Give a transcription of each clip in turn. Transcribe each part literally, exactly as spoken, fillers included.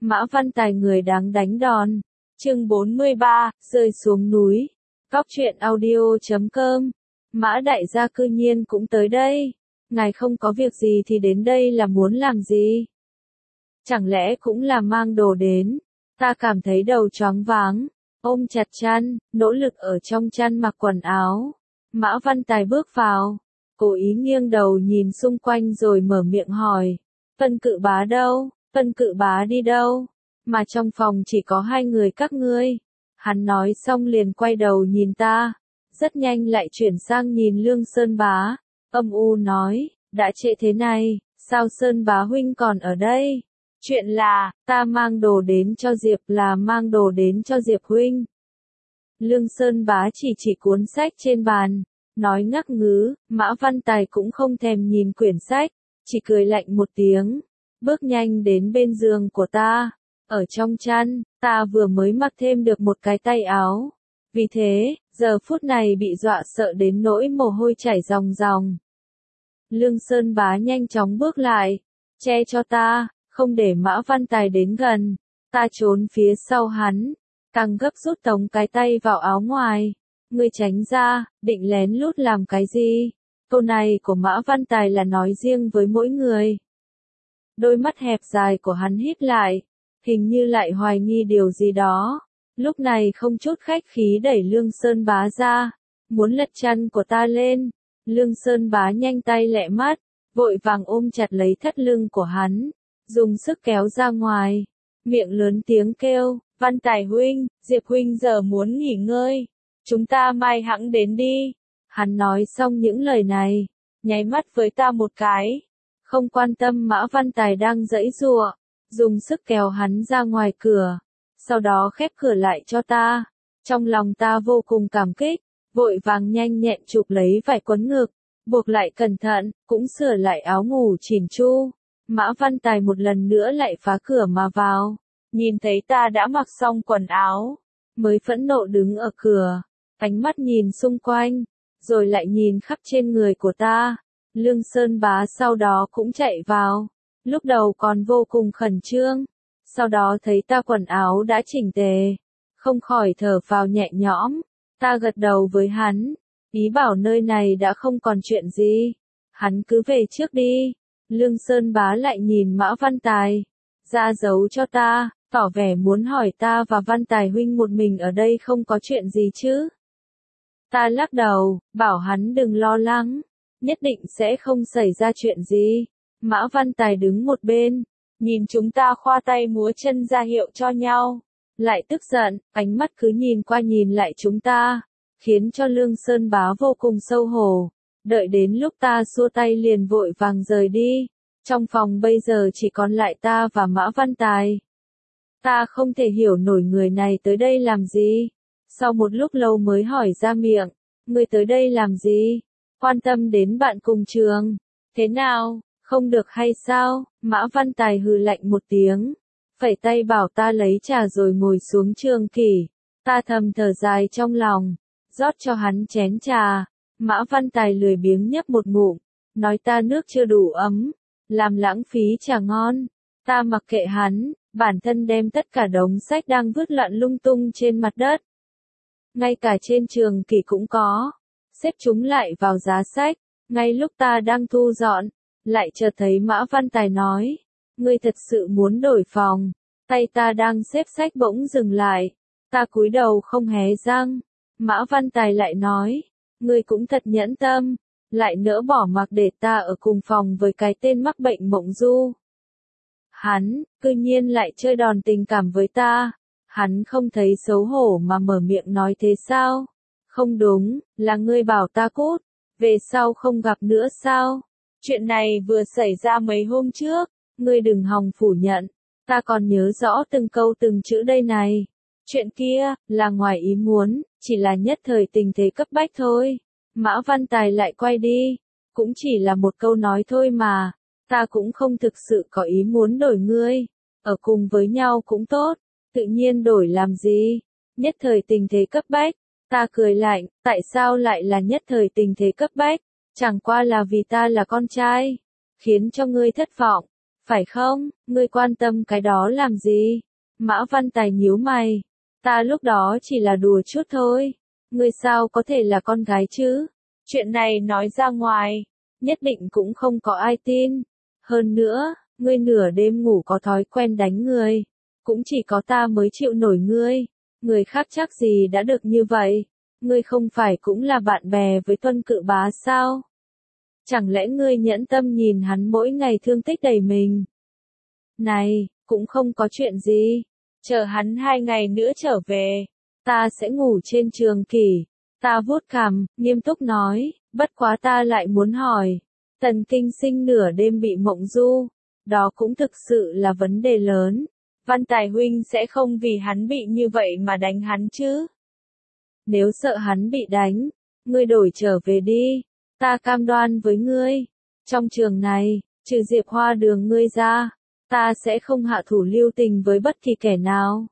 Mã Văn Tài người đáng đánh đòn. Chương bốn mươi ba, rơi xuống núi. Góc truyện audio chấm com. Mã đại gia cư nhiên cũng tới đây. Ngài không có việc gì thì đến đây là muốn làm gì? Chẳng lẽ cũng là mang đồ đến? Ta cảm thấy đầu choáng váng, ôm chặt chăn, nỗ lực ở trong chăn mặc quần áo. Mã Văn Tài bước vào, cố ý nghiêng đầu nhìn xung quanh rồi mở miệng hỏi. Vân Cự Bá đâu? Vân Cự Bá đi đâu? Mà trong phòng chỉ có hai người các ngươi. Hắn nói xong liền quay đầu nhìn ta, rất nhanh lại chuyển sang nhìn Lương Sơn Bá, âm u nói, đã trễ thế này, sao Sơn Bá huynh còn ở đây? Chuyện là, ta mang đồ đến cho Diệp là mang đồ đến cho Diệp huynh. Lương Sơn Bá chỉ chỉ cuốn sách trên bàn, nói ngắc ngứ. Mã Văn Tài cũng không thèm nhìn quyển sách, chỉ cười lạnh một tiếng, bước nhanh đến bên giường của ta. Ở trong chăn, ta vừa mới mặc thêm được một cái tay áo. Vì thế, giờ phút này bị dọa sợ đến nỗi mồ hôi chảy ròng ròng. Lương Sơn Bá nhanh chóng bước lại, che cho ta, không để Mã Văn Tài đến gần. Ta trốn phía sau hắn, càng gấp rút tống cái tay vào áo ngoài. Ngươi tránh ra, định lén lút làm cái gì? Câu này của Mã Văn Tài là nói riêng với mỗi người. Đôi mắt hẹp dài của hắn híp lại, hình như lại hoài nghi điều gì đó. Lúc này không chút khách khí đẩy Lương Sơn Bá ra, muốn lật chăn của ta lên. Lương Sơn Bá nhanh tay lẹ mắt, vội vàng ôm chặt lấy thắt lưng của hắn, dùng sức kéo ra ngoài, miệng lớn tiếng kêu, Văn Tài huynh, Diệp huynh giờ muốn nghỉ ngơi, chúng ta mai hẵng đến đi. Hắn nói xong những lời này, nháy mắt với ta một cái, không quan tâm Mã Văn Tài đang giãy giụa, dùng sức kéo hắn ra ngoài cửa, sau đó khép cửa lại cho ta. Trong lòng ta vô cùng cảm kích, vội vàng nhanh nhẹn chụp lấy vải quấn ngực, buộc lại cẩn thận, cũng sửa lại áo ngủ chỉn chu. Mã Văn Tài một lần nữa lại phá cửa mà vào, nhìn thấy ta đã mặc xong quần áo, mới phẫn nộ đứng ở cửa, ánh mắt nhìn xung quanh, rồi lại nhìn khắp trên người của ta. Lương Sơn Bá sau đó cũng chạy vào, lúc đầu còn vô cùng khẩn trương, sau đó thấy ta quần áo đã chỉnh tề, không khỏi thở phào nhẹ nhõm. Ta gật đầu với hắn, ý bảo nơi này đã không còn chuyện gì, hắn cứ về trước đi. Lương Sơn Bá lại nhìn Mã Văn Tài, ra dấu cho ta, tỏ vẻ muốn hỏi ta và Văn Tài huynh một mình ở đây không có chuyện gì chứ. Ta lắc đầu, bảo hắn đừng lo lắng, nhất định sẽ không xảy ra chuyện gì. Mã Văn Tài đứng một bên, nhìn chúng ta khoa tay múa chân ra hiệu cho nhau, lại tức giận, ánh mắt cứ nhìn qua nhìn lại chúng ta, khiến cho Lương Sơn Bá vô cùng xấu hổ. Đợi đến lúc ta xua tay liền vội vàng rời đi. Trong phòng bây giờ chỉ còn lại ta và Mã Văn Tài. Ta không thể hiểu nổi người này tới đây làm gì. Sau một lúc lâu mới hỏi ra miệng, người tới đây làm gì? Quan tâm đến bạn cùng trường. Thế nào, không được hay sao? Mã Văn Tài hừ lạnh một tiếng, phẩy tay bảo ta lấy trà rồi ngồi xuống trường kỷ. Ta thầm thở dài trong lòng, rót cho hắn chén trà. Mã Văn Tài lười biếng nhấp một ngụm, nói ta nước chưa đủ ấm, làm lãng phí trà ngon. Ta mặc kệ hắn, bản thân đem tất cả đống sách đang vứt loạn lung tung trên mặt đất, ngay cả trên trường kỷ cũng có, xếp chúng lại vào giá sách. Ngay lúc ta đang thu dọn, lại chợt thấy Mã Văn Tài nói, ngươi thật sự muốn đổi phòng? Tay ta đang xếp sách bỗng dừng lại, ta cúi đầu không hé răng. Mã Văn Tài lại nói, ngươi cũng thật nhẫn tâm, lại nỡ bỏ mặc để ta ở cùng phòng với cái tên mắc bệnh mộng du. Hắn, cư nhiên lại chơi đòn tình cảm với ta, hắn không thấy xấu hổ mà mở miệng nói thế sao? Không đúng, là ngươi bảo ta cút, về sau không gặp nữa sao? Chuyện này vừa xảy ra mấy hôm trước, ngươi đừng hòng phủ nhận, ta còn nhớ rõ từng câu từng chữ đây này. Chuyện kia, là ngoài ý muốn, chỉ là nhất thời tình thế cấp bách thôi. Mã Văn Tài lại quay đi, cũng chỉ là một câu nói thôi mà, ta cũng không thực sự có ý muốn đổi ngươi, ở cùng với nhau cũng tốt, tự nhiên đổi làm gì, nhất thời tình thế cấp bách. Ta cười lạnh, tại sao lại là nhất thời tình thế cấp bách, chẳng qua là vì ta là con trai, khiến cho ngươi thất vọng, phải không? Ngươi quan tâm cái đó làm gì? Mã Văn Tài nhíu mày. Ta lúc đó chỉ là đùa chút thôi. Ngươi sao có thể là con gái chứ? Chuyện này nói ra ngoài, nhất định cũng không có ai tin. Hơn nữa, ngươi nửa đêm ngủ có thói quen đánh người. Cũng chỉ có ta mới chịu nổi ngươi. Người khác chắc gì đã được như vậy. Ngươi không phải cũng là bạn bè với Tuân Cự Bá sao? Chẳng lẽ ngươi nhẫn tâm nhìn hắn mỗi ngày thương tích đầy mình? Này, cũng không có chuyện gì. Chờ hắn hai ngày nữa trở về, ta sẽ ngủ trên trường kỷ. Ta vuốt cằm, nghiêm túc nói, bất quá ta lại muốn hỏi. Tần Kinh Sinh nửa đêm bị mộng du, đó cũng thực sự là vấn đề lớn. Văn Tài huynh sẽ không vì hắn bị như vậy mà đánh hắn chứ? Nếu sợ hắn bị đánh, ngươi đổi trở về đi. Ta cam đoan với ngươi, trong trường này, trừ Diệp Hoa Đường ngươi ra, ta sẽ không hạ thủ lưu tình với bất kỳ kẻ nào.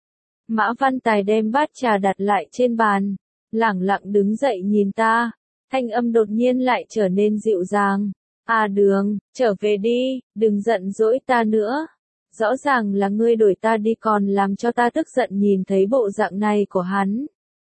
Mã Văn Tài đem bát trà đặt lại trên bàn, lẳng lặng đứng dậy nhìn ta, thanh âm đột nhiên lại trở nên dịu dàng. À Đường, trở về đi, đừng giận dỗi ta nữa. Rõ ràng là ngươi đuổi ta đi còn làm cho ta tức giận nhìn thấy bộ dạng này của hắn.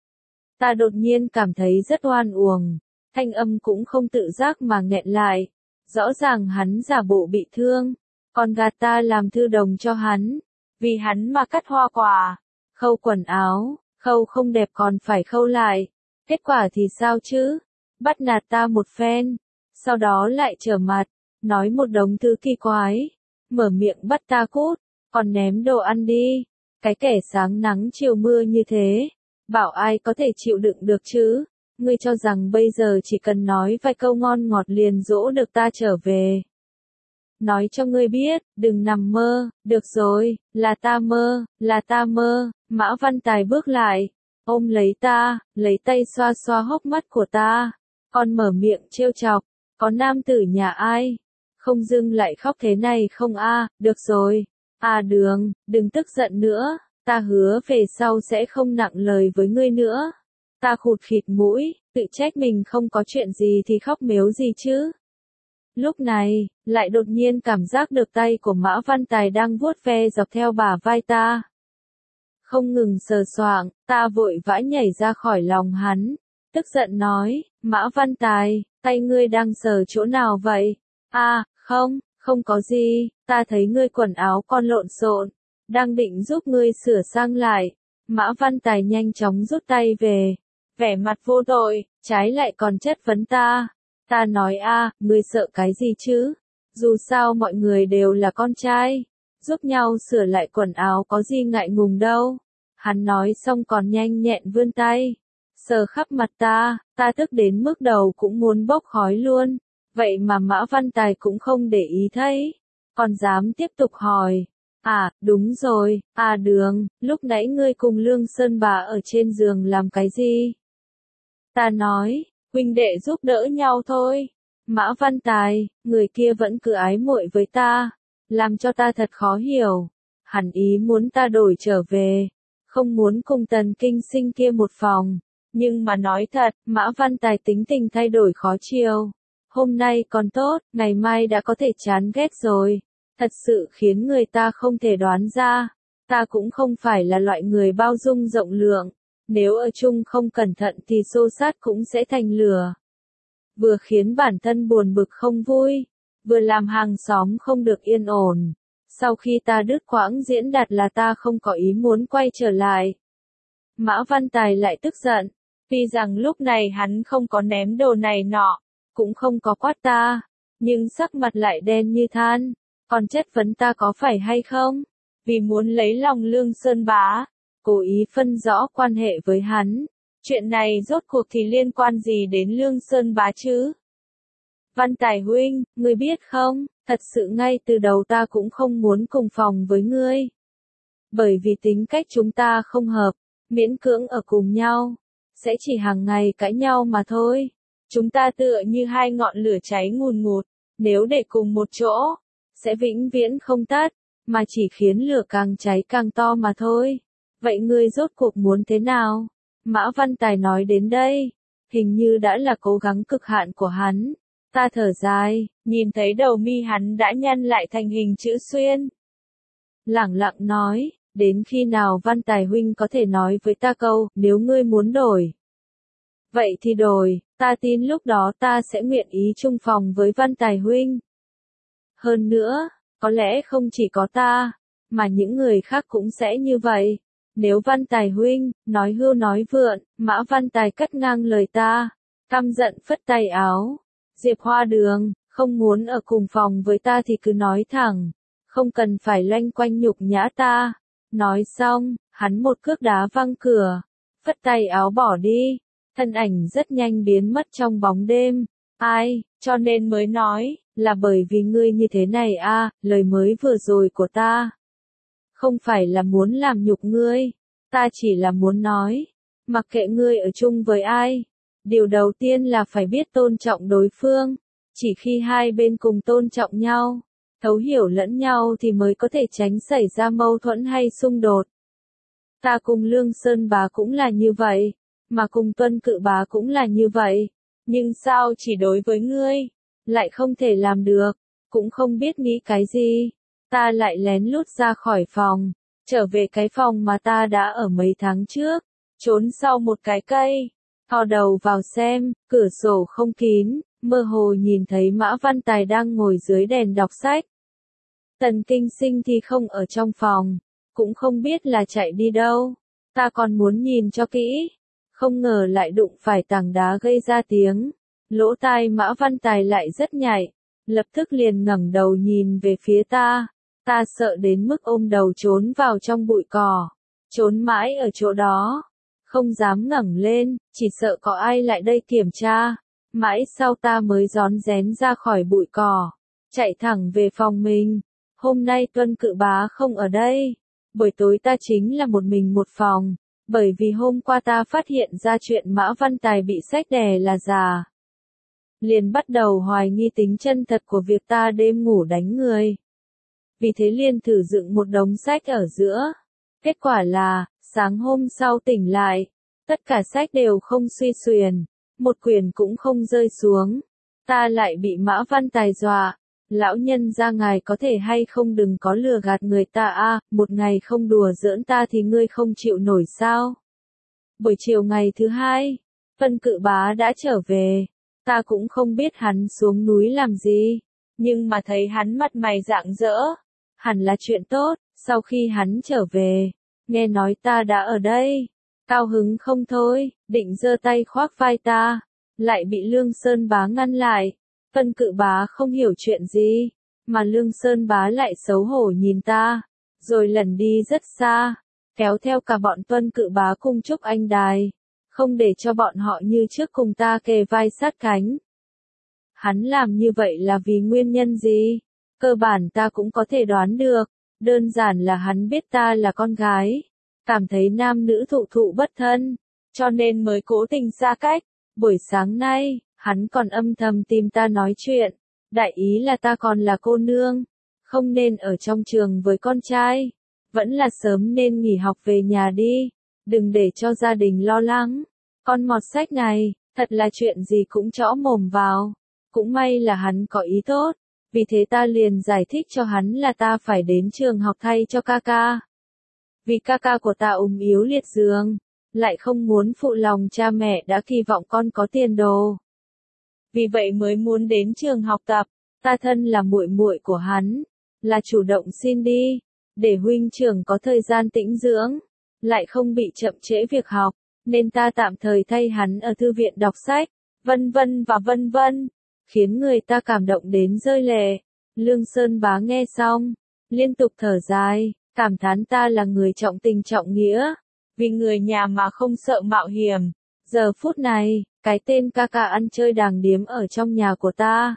Ta đột nhiên cảm thấy rất oan uổng, thanh âm cũng không tự giác mà nghẹn lại. Rõ ràng hắn giả bộ bị thương, còn gạt ta làm thư đồng cho hắn, vì hắn mà cắt hoa quả, khâu quần áo, khâu không đẹp còn phải khâu lại. Kết quả thì sao chứ? Bắt nạt ta một phen, sau đó lại trở mặt, nói một đống thứ kỳ quái, mở miệng bắt ta cút, còn ném đồ ăn đi. Cái kẻ sáng nắng chiều mưa như thế, bảo ai có thể chịu đựng được chứ? Ngươi cho rằng bây giờ chỉ cần nói vài câu ngon ngọt liền dỗ được ta trở về. Nói cho ngươi biết, đừng nằm mơ, được rồi, là ta mơ, là ta mơ. Mã Văn Tài bước lại, ôm lấy ta, lấy tay xoa xoa hốc mắt của ta, còn mở miệng trêu chọc, có nam tử nhà ai? Không dưng lại khóc thế này không a? Được rồi, à Đường, đừng tức giận nữa, ta hứa về sau sẽ không nặng lời với ngươi nữa. Ta khụt khịt mũi, tự trách mình không có chuyện gì thì khóc mếu gì chứ. Lúc này, lại đột nhiên cảm giác được tay của Mã Văn Tài đang vuốt ve dọc theo bả vai ta. Không ngừng sờ soạng, ta vội vã nhảy ra khỏi lòng hắn, tức giận nói, Mã Văn Tài, tay ngươi đang sờ chỗ nào vậy? À, không, không có gì, ta thấy ngươi quần áo con lộn xộn, đang định giúp ngươi sửa sang lại. Mã Văn Tài nhanh chóng rút tay về, vẻ mặt vô tội, trái lại còn chất vấn ta. Ta nói a, ngươi sợ cái gì chứ? Dù sao mọi người đều là con trai, giúp nhau sửa lại quần áo có gì ngại ngùng đâu. Hắn nói xong còn nhanh nhẹn vươn tay, sờ khắp mặt ta, ta tức đến mức đầu cũng muốn bốc khói luôn. Vậy mà Mã Văn Tài cũng không để ý thấy, còn dám tiếp tục hỏi. À, đúng rồi, à Đường, lúc nãy ngươi cùng Lương Sơn bà ở trên giường làm cái gì? Ta nói, huynh đệ giúp đỡ nhau thôi. Mã Văn Tài, người kia vẫn cứ ái muội với ta, làm cho ta thật khó hiểu. Hẳn ý muốn ta đổi trở về, không muốn cùng Tần Kinh Sinh kia một phòng. Nhưng mà nói thật, Mã Văn Tài tính tình thay đổi khó chiều. Hôm nay còn tốt, ngày mai đã có thể chán ghét rồi. Thật sự khiến người ta không thể đoán ra. Ta cũng không phải là loại người bao dung rộng lượng. Nếu ở chung không cẩn thận thì xô xát cũng sẽ thành lửa. Vừa khiến bản thân buồn bực không vui, vừa làm hàng xóm không được yên ổn. Sau khi ta đứt quãng diễn đạt là ta không có ý muốn quay trở lại. Mã Văn Tài lại tức giận, vì rằng lúc này hắn không có ném đồ này nọ, cũng không có quát ta, nhưng sắc mặt lại đen như than, còn chất vấn ta có phải hay không, vì muốn lấy lòng Lương Sơn Bá, cố ý phân rõ quan hệ với hắn. Chuyện này rốt cuộc thì liên quan gì đến Lương Sơn Bá chứ? Văn Tài huynh, ngươi biết không, thật sự ngay từ đầu ta cũng không muốn cùng phòng với ngươi. Bởi vì tính cách chúng ta không hợp, miễn cưỡng ở cùng nhau, sẽ chỉ hàng ngày cãi nhau mà thôi. Chúng ta tựa như hai ngọn lửa cháy ngùn ngụt, nếu để cùng một chỗ, sẽ vĩnh viễn không tắt, mà chỉ khiến lửa càng cháy càng to mà thôi. Vậy ngươi rốt cuộc muốn thế nào? Mã Văn Tài nói đến đây, hình như đã là cố gắng cực hạn của hắn. Ta thở dài, nhìn thấy đầu mi hắn đã nhăn lại thành hình chữ xuyên. Lẳng lặng nói, đến khi nào Văn Tài huynh có thể nói với ta câu, nếu ngươi muốn đổi. Vậy thì đổi, ta tin lúc đó ta sẽ nguyện ý chung phòng với Văn Tài huynh. Hơn nữa, có lẽ không chỉ có ta, mà những người khác cũng sẽ như vậy. Nếu Văn Tài huynh, nói hưu nói vượn, Mã Văn Tài cắt ngang lời ta, căm giận phất tay áo. Diệp Hoa Đường, không muốn ở cùng phòng với ta thì cứ nói thẳng, không cần phải loanh quanh nhục nhã ta. Nói xong, hắn một cước đá văng cửa, phất tay áo bỏ đi, thân ảnh rất nhanh biến mất trong bóng đêm. Ai, cho nên mới nói, là bởi vì ngươi như thế này a, lời mới vừa rồi của ta. Không phải là muốn làm nhục ngươi, ta chỉ là muốn nói, mặc kệ ngươi ở chung với ai, điều đầu tiên là phải biết tôn trọng đối phương, chỉ khi hai bên cùng tôn trọng nhau, thấu hiểu lẫn nhau thì mới có thể tránh xảy ra mâu thuẫn hay xung đột. Ta cùng Lương Sơn Bá cũng là như vậy, mà cùng Tuân Cự Bá cũng là như vậy, nhưng sao chỉ đối với ngươi, lại không thể làm được, cũng không biết nghĩ cái gì. Ta lại lén lút ra khỏi phòng, trở về cái phòng mà ta đã ở mấy tháng trước, trốn sau một cái cây, thò đầu vào xem, cửa sổ không kín, mơ hồ nhìn thấy Mã Văn Tài đang ngồi dưới đèn đọc sách. Tần Kinh Sinh thì không ở trong phòng, cũng không biết là chạy đi đâu, ta còn muốn nhìn cho kỹ, không ngờ lại đụng phải tảng đá gây ra tiếng, lỗ tai Mã Văn Tài lại rất nhạy, lập tức liền ngẩng đầu nhìn về phía ta. Ta sợ đến mức ôm đầu trốn vào trong bụi cỏ, trốn mãi ở chỗ đó, không dám ngẩng lên, chỉ sợ có ai lại đây kiểm tra. Mãi sau ta mới rón rén ra khỏi bụi cỏ, chạy thẳng về phòng mình. Hôm nay Tuân Cự Bá không ở đây, buổi tối ta chính là một mình một phòng, bởi vì hôm qua ta phát hiện ra chuyện Mã Văn Tài bị sách đè là giả. Liền bắt đầu hoài nghi tính chân thật của việc ta đêm ngủ đánh người. Vì thế liền thử dựng một đống sách ở giữa. Kết quả là, sáng hôm sau tỉnh lại, tất cả sách đều không suy xuyển, một quyển cũng không rơi xuống. Ta lại bị Mã Văn Tài dọa, lão nhân gia ngài có thể hay không đừng có lừa gạt người ta a, một ngày không đùa giỡn ta thì ngươi không chịu nổi sao. Buổi chiều ngày thứ hai, Tuân Cự Bá đã trở về, ta cũng không biết hắn xuống núi làm gì, nhưng mà thấy hắn mặt mày rạng rỡ. Hẳn là chuyện tốt, sau khi hắn trở về, nghe nói ta đã ở đây, cao hứng không thôi, định giơ tay khoác vai ta, lại bị Lương Sơn Bá ngăn lại. Tuân Cự Bá không hiểu chuyện gì, mà Lương Sơn Bá lại xấu hổ nhìn ta, rồi lần đi rất xa, kéo theo cả bọn Tuân Cự Bá cùng Trúc Anh Đài, không để cho bọn họ như trước cùng ta kề vai sát cánh. Hắn làm như vậy là vì nguyên nhân gì? Cơ bản ta cũng có thể đoán được, đơn giản là hắn biết ta là con gái, cảm thấy nam nữ thụ thụ bất thân, cho nên mới cố tình xa cách. Buổi sáng nay, hắn còn âm thầm tìm ta nói chuyện, đại ý là ta còn là cô nương, không nên ở trong trường với con trai, vẫn là sớm nên nghỉ học về nhà đi, đừng để cho gia đình lo lắng. Con mọt sách này, thật là chuyện gì cũng chõ mồm vào, cũng may là hắn có ý tốt. Vì thế ta liền giải thích cho hắn là ta phải đến trường học thay cho ca ca. Vì ca ca của ta ốm yếu liệt giường, lại không muốn phụ lòng cha mẹ đã kỳ vọng con có tiền đồ. Vì vậy mới muốn đến trường học tập, ta thân là muội muội của hắn, là chủ động xin đi, để huynh trưởng có thời gian tĩnh dưỡng, lại không bị chậm trễ việc học, nên ta tạm thời thay hắn ở thư viện đọc sách, vân vân và vân vân. Khiến người ta cảm động đến rơi lệ. Lương Sơn Bá nghe xong, liên tục thở dài, cảm thán ta là người trọng tình trọng nghĩa, vì người nhà mà không sợ mạo hiểm. Giờ phút này, cái tên ca ca ăn chơi đàng điếm ở trong nhà của ta,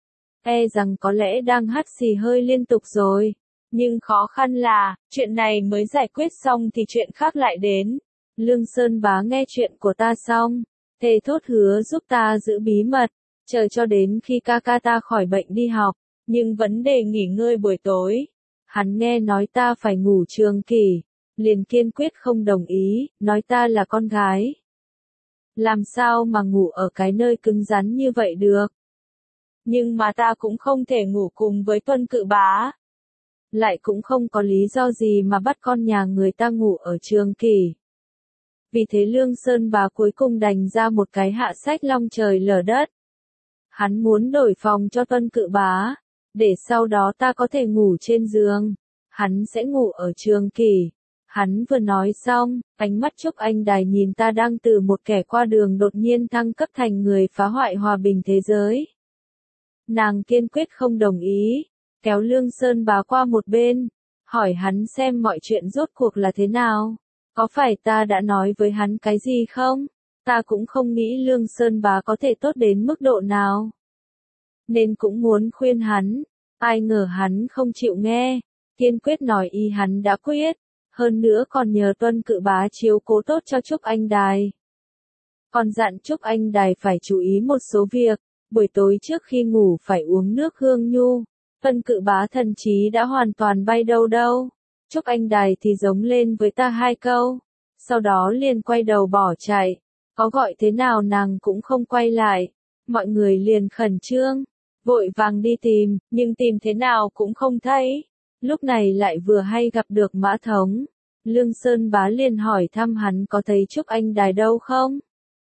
e rằng có lẽ đang hắt xì hơi liên tục rồi. Nhưng khó khăn là, chuyện này mới giải quyết xong thì chuyện khác lại đến. Lương Sơn Bá nghe chuyện của ta xong, thề thốt hứa giúp ta giữ bí mật, chờ cho đến khi ca ca ta khỏi bệnh đi học, nhưng vấn đề nghỉ ngơi buổi tối. Hắn nghe nói ta phải ngủ trường kỳ, liền kiên quyết không đồng ý, nói ta là con gái. Làm sao mà ngủ ở cái nơi cứng rắn như vậy được? Nhưng mà ta cũng không thể ngủ cùng với Tuân Cự Bá. Lại cũng không có lý do gì mà bắt con nhà người ta ngủ ở Trường Kỳ. Vì thế Lương Sơn Bá cuối cùng đành ra một cái hạ sách long trời lở đất. Hắn muốn đổi phòng cho Tuân Cự Bá, để sau đó ta có thể ngủ trên giường. Hắn sẽ ngủ ở Trường Kỳ. Hắn vừa nói xong, ánh mắt Trúc Anh Đài nhìn ta đang từ một kẻ qua đường đột nhiên thăng cấp thành người phá hoại hòa bình thế giới. Nàng kiên quyết không đồng ý, kéo Lương Sơn Bá qua một bên, hỏi hắn xem mọi chuyện rốt cuộc là thế nào. Có phải ta đã nói với hắn cái gì không? Ta cũng không nghĩ Lương Sơn Bá có thể tốt đến mức độ nào. Nên cũng muốn khuyên hắn, ai ngờ hắn không chịu nghe, kiên quyết nói ý hắn đã quyết, hơn nữa còn nhờ Tuân Cự Bá chiếu cố tốt cho Trúc Anh Đài. Còn dặn Trúc Anh Đài phải chú ý một số việc, buổi tối trước khi ngủ phải uống nước hương nhu. Tuân Cự Bá thần trí đã hoàn toàn bay đâu đâu. Trúc Anh Đài thì giống lên với ta hai câu, sau đó liền quay đầu bỏ chạy, có gọi thế nào nàng cũng không quay lại. Mọi người liền khẩn trương, vội vàng đi tìm, nhưng tìm thế nào cũng không thấy. Lúc này lại vừa hay gặp được Mã Thống. Lương Sơn Bá liền hỏi thăm hắn có thấy Trúc Anh Đài đâu không?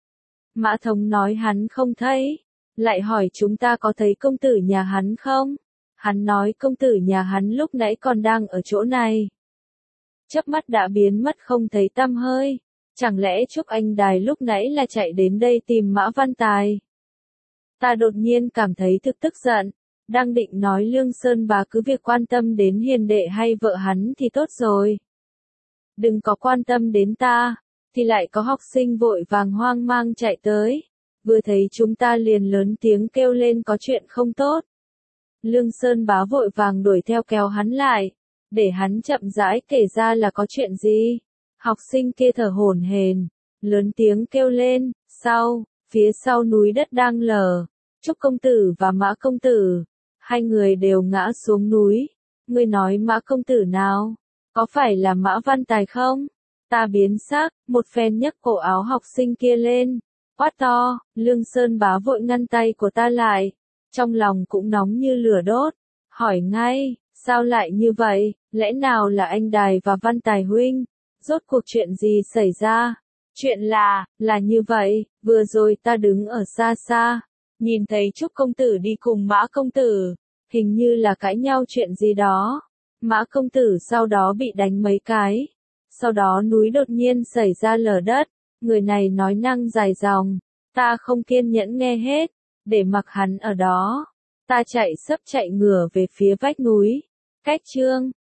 Mã Thống nói hắn không thấy, lại hỏi chúng ta có thấy công tử nhà hắn không? Hắn nói công tử nhà hắn lúc nãy còn đang ở chỗ này. Chớp mắt đã biến mất không thấy tăm hơi. Chẳng lẽ Trúc Anh Đài lúc nãy là chạy đến đây tìm Mã Văn Tài? Ta đột nhiên cảm thấy thực tức giận, đang định nói Lương Sơn Bá cứ việc quan tâm đến hiền đệ hay vợ hắn thì tốt rồi. Đừng có quan tâm đến ta, thì lại có học sinh vội vàng hoang mang chạy tới. Vừa thấy chúng ta liền lớn tiếng kêu lên có chuyện không tốt. Lương Sơn Bá vội vàng đuổi theo kéo hắn lại, để hắn chậm rãi kể ra là có chuyện gì. Học sinh kia thở hổn hển, lớn tiếng kêu lên, sau, phía sau núi đất đang lở, Trúc công tử và Mã công tử, hai người đều ngã xuống núi. Ngươi nói Mã công tử nào? Có phải là Mã Văn Tài không? Ta biến sắc, một phen nhấc cổ áo học sinh kia lên, quát to. Lương Sơn Bá vội ngăn tay của ta lại, trong lòng cũng nóng như lửa đốt, hỏi ngay, sao lại như vậy, lẽ nào là anh Đài và Văn Tài huynh? Rốt cuộc chuyện gì xảy ra? Chuyện là, là như vậy, vừa rồi ta đứng ở xa xa, nhìn thấy Trúc công tử đi cùng Mã công tử, hình như là cãi nhau chuyện gì đó. Mã công tử sau đó bị đánh mấy cái, sau đó núi đột nhiên xảy ra lở đất, người này nói năng dài dòng, ta không kiên nhẫn nghe hết, để mặc hắn ở đó. Ta chạy sấp chạy ngửa về phía vách núi, cách chương